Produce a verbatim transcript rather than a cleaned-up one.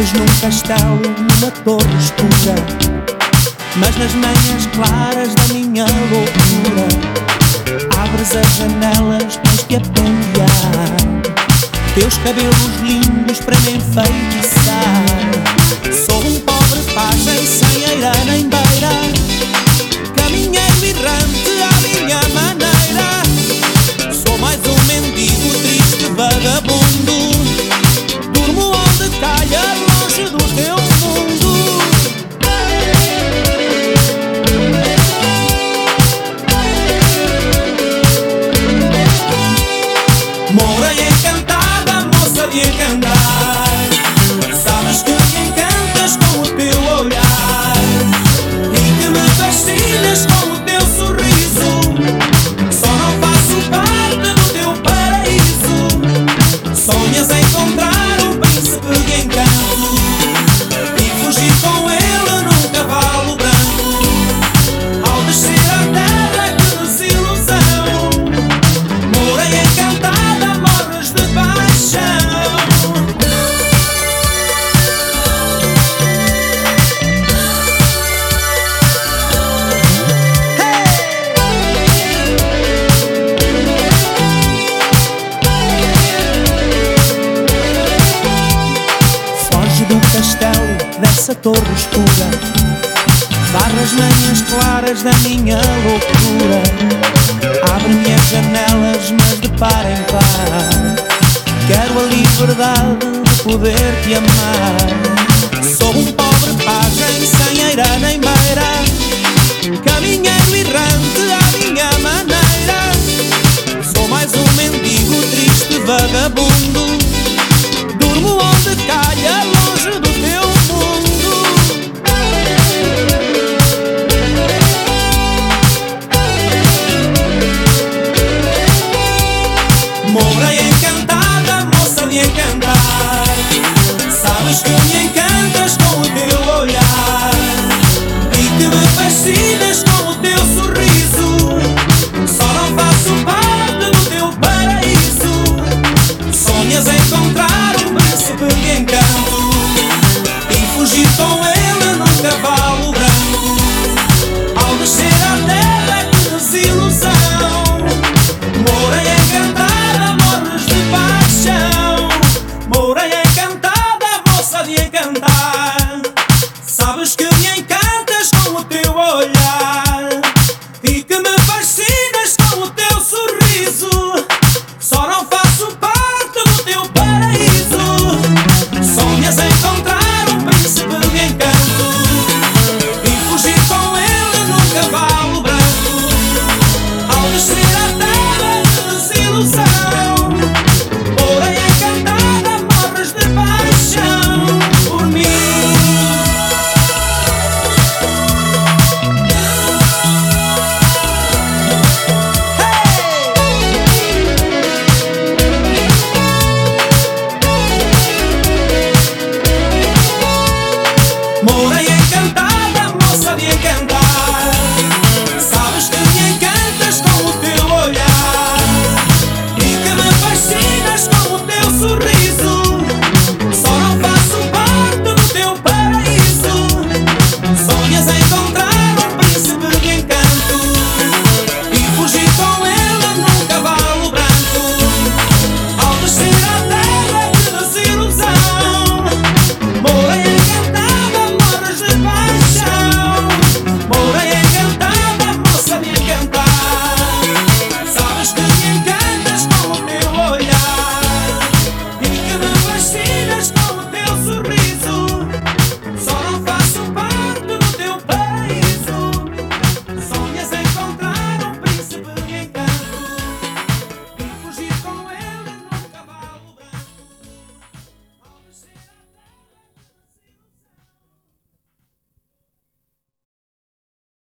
Vives num castelo, numa torre escura, mas nas manhãs claras da minha loucura abres as janelas, tens que apentear teus cabelos lindos para me enfeitiçar. Sou um pobre pajem sem eira nem beira, caminheiro errante à minha maneira. Sou mais um mendigo triste vagabundo, durmo onde calha, longe do teu mundo. Morei encantada, moça de encantar, sabes que me encantas com o teu olhar e que me fascinas com o teu sorriso. Só não faço parte do teu paraíso. Sonhas em encontrar um príncipe de encanto e fugir com ele num cavalo branco. Ao descer à terra, que desilusão! Morei encantada, morres de paixão. Foge do castelo, dessa torre escura, varre as manhãs claras da minha loucura. Abre-me as janelas, mas de par em par quero a liberdade de poder te amar. Sou um pobre pajem sem eira nem beira, caminheiro errante à minha maneira. Sou mais um mendigo triste vagabundo,